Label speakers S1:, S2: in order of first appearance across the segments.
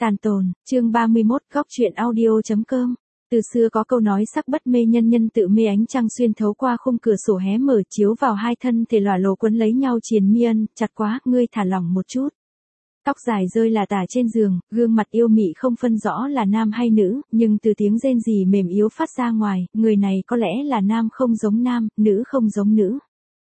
S1: Tàn tồn, chương 31, góc truyện audio.com. Từ xưa có câu nói sắc bất mê nhân, nhân tự mê. Ánh trăng xuyên thấu qua khung cửa sổ hé mở chiếu vào hai thân thể lỏa lồ quấn lấy nhau triền miên, chặt quá, ngươi thả lỏng một chút. Tóc dài rơi là tả trên giường, gương mặt yêu mị không phân rõ là nam hay nữ, nhưng từ tiếng rên rỉ mềm yếu phát ra ngoài, người này có lẽ là nam không giống nam, nữ không giống nữ.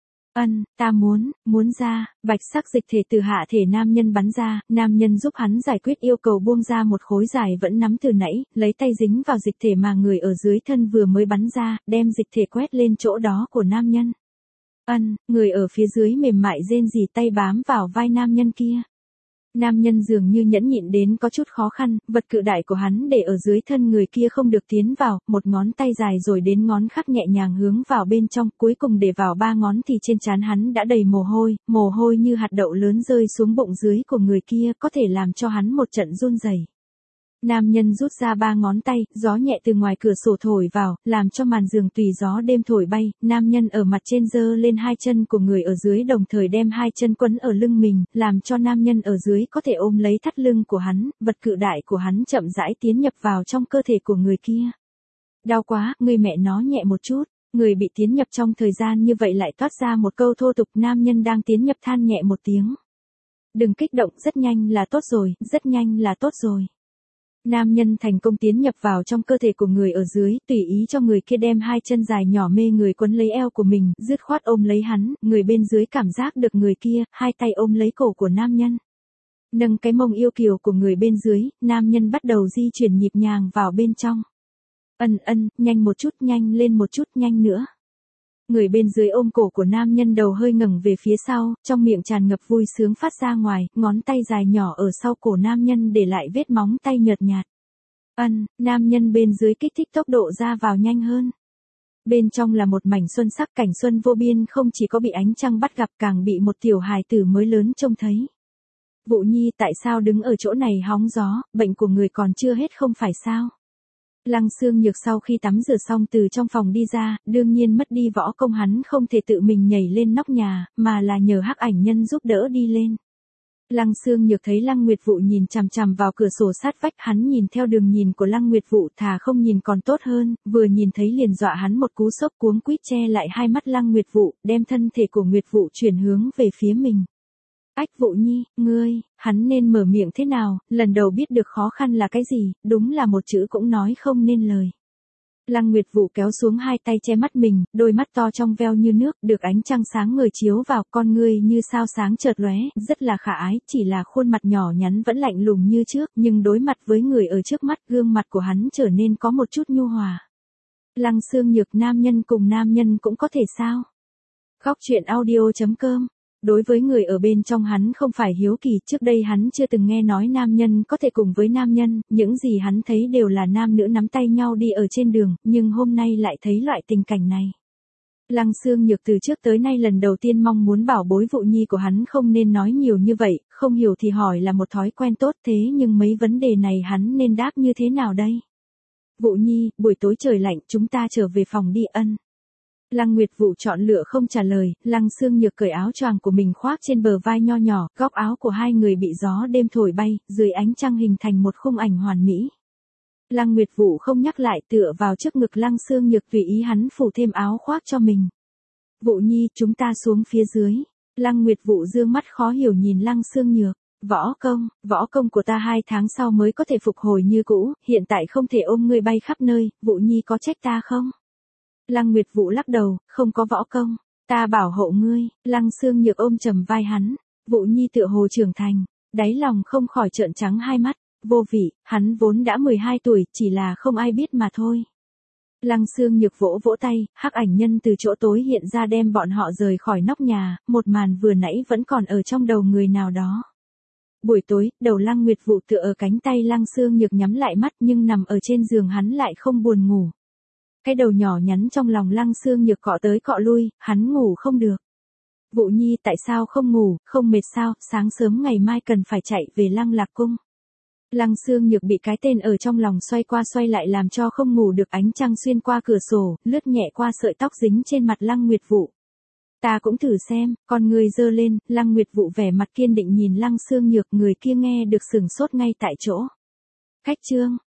S1: Ta muốn ra, bạch sắc dịch thể từ hạ thể nam nhân bắn ra, nam nhân giúp hắn giải quyết yêu cầu buông ra một khối dài vẫn nắm từ nãy, lấy tay dính vào dịch thể mà người ở dưới thân vừa mới bắn ra, đem dịch thể quét lên chỗ đó của nam nhân. Người ở phía dưới mềm mại rên rỉ tay bám vào vai nam nhân kia. Nam nhân dường như nhẫn nhịn đến có chút khó khăn, vật cự đại của hắn để ở dưới thân người kia không được tiến vào, một ngón tay dài rồi đến ngón khác nhẹ nhàng hướng vào bên trong, cuối cùng để vào ba ngón thì trên trán hắn đã đầy mồ hôi như hạt đậu lớn rơi xuống bụng dưới của người kia, có thể làm cho hắn một trận run rẩy. Nam nhân rút ra ba ngón tay, gió nhẹ từ ngoài cửa sổ thổi vào, làm cho màn giường tùy gió đêm thổi bay, nam nhân ở mặt trên giơ lên hai chân của người ở dưới đồng thời đem hai chân quấn ở lưng mình, làm cho nam nhân ở dưới có thể ôm lấy thắt lưng của hắn, vật cự đại của hắn chậm rãi tiến nhập vào trong cơ thể của người kia. Đau quá, người mẹ nó nhẹ một chút. Người bị tiến nhập trong thời gian như vậy lại toát ra một câu thô tục, nam nhân đang tiến nhập than nhẹ một tiếng. Đừng kích động, rất nhanh là tốt rồi, rất nhanh là tốt rồi. Nam nhân thành công tiến nhập vào trong cơ thể của người ở dưới, tùy ý cho người kia đem hai chân dài nhỏ mê người quấn lấy eo của mình, dứt khoát ôm lấy hắn, người bên dưới cảm giác được người kia, hai tay ôm lấy cổ của nam nhân. Nâng cái mông yêu kiều của người bên dưới, nam nhân bắt đầu di chuyển nhịp nhàng vào bên trong. Nhanh một chút, nhanh lên một chút, nhanh nữa. Người bên dưới ôm cổ của nam nhân đầu hơi ngẩng về phía sau, trong miệng tràn ngập vui sướng phát ra ngoài, ngón tay dài nhỏ ở sau cổ nam nhân để lại vết móng tay nhợt nhạt. Nam nhân bên dưới kích thích tốc độ ra vào nhanh hơn. Bên trong là một mảnh xuân sắc, cảnh xuân vô biên, không chỉ có bị ánh trăng bắt gặp càng bị một tiểu hài tử mới lớn trông thấy. Vũ Nhi, tại sao đứng ở chỗ này hóng gió, bệnh của người còn chưa hết không phải sao? Lăng Xương Nhược sau khi tắm rửa xong từ trong phòng đi ra, đương nhiên mất đi võ công hắn không thể tự mình nhảy lên nóc nhà, mà là nhờ Hắc Ảnh Nhân giúp đỡ đi lên. Lăng Xương Nhược thấy Lăng Nguyệt Vũ nhìn chằm chằm vào cửa sổ sát vách, hắn nhìn theo đường nhìn của Lăng Nguyệt Vũ, thà không nhìn còn tốt hơn, vừa nhìn thấy liền dọa hắn một cú sốc, cuống quýt che lại hai mắt Lăng Nguyệt Vũ, đem thân thể của Nguyệt Vũ chuyển hướng về phía mình. Ách Vũ Nhi, ngươi, hắn nên mở miệng thế nào, lần đầu biết được khó khăn là cái gì, đúng là một chữ cũng nói không nên lời. Lăng Nguyệt Vũ kéo xuống hai tay che mắt mình, đôi mắt to trong veo như nước, được ánh trăng sáng ngời chiếu vào, con ngươi như sao sáng chợt lóe, rất là khả ái, chỉ là khuôn mặt nhỏ nhắn vẫn lạnh lùng như trước, nhưng đối mặt với người ở trước mắt, gương mặt của hắn trở nên có một chút nhu hòa. Lăng Xương Nhược, nam nhân cùng nam nhân cũng có thể sao? Góc truyện audio.com. Đối với người ở bên trong hắn không phải hiếu kỳ, trước đây hắn chưa từng nghe nói nam nhân có thể cùng với nam nhân, những gì hắn thấy đều là nam nữ nắm tay nhau đi ở trên đường, nhưng hôm nay lại thấy loại tình cảnh này. Lăng Xương Nhược từ trước tới nay lần đầu tiên mong muốn bảo bối Vũ Nhi của hắn không nên nói nhiều như vậy, không hiểu thì hỏi là một thói quen tốt, thế nhưng mấy vấn đề này hắn nên đáp như thế nào đây? Vũ Nhi, buổi tối trời lạnh, chúng ta trở về phòng đi. Lăng Nguyệt Vũ chọn lựa không trả lời, Lăng Xương Nhược cởi áo choàng của mình khoác trên bờ vai nho nhỏ, góc áo của hai người bị gió đêm thổi bay, dưới ánh trăng hình thành một khung ảnh hoàn mỹ. Lăng Nguyệt Vũ không nhắc lại, tựa vào trước ngực Lăng Xương Nhược tùy ý hắn phủ thêm áo khoác cho mình. Vũ Nhi, chúng ta xuống phía dưới. Lăng Nguyệt Vũ dương mắt khó hiểu nhìn Lăng Xương Nhược. Võ công của ta 2 tháng sau mới có thể phục hồi như cũ, hiện tại không thể ôm ngươi bay khắp nơi, Vũ Nhi có trách ta không? Lăng Nguyệt Vũ lắc đầu, không có võ công, ta bảo hộ ngươi. Lăng Xương Nhược ôm chầm vai hắn, Vũ Nhi tựa hồ trưởng thành, đáy lòng không khỏi trợn trắng hai mắt, vô vị, hắn vốn đã 12 tuổi, chỉ là không ai biết mà thôi. Lăng Xương Nhược vỗ vỗ tay, Hắc Ảnh Nhân từ chỗ tối hiện ra đem bọn họ rời khỏi nóc nhà, một màn vừa nãy vẫn còn ở trong đầu người nào đó. Buổi tối, đầu Lăng Nguyệt Vũ tựa ở cánh tay Lăng Xương Nhược nhắm lại mắt nhưng nằm ở trên giường hắn lại không buồn ngủ. Cái đầu nhỏ nhắn trong lòng Lăng Xương Nhược cọ tới cọ lui, hắn ngủ không được. Vũ Nhi, tại sao không ngủ, không mệt sao, sáng sớm ngày mai cần phải chạy về Lăng Lạc Cung. Lăng Xương Nhược bị cái tên ở trong lòng xoay qua xoay lại làm cho không ngủ được, ánh trăng xuyên qua cửa sổ, lướt nhẹ qua sợi tóc dính trên mặt Lăng Nguyệt Vũ. Ta cũng thử xem, con người giơ lên, Lăng Nguyệt Vũ vẻ mặt kiên định nhìn Lăng Xương Nhược, người kia nghe được sửng sốt ngay tại chỗ. Khách chương.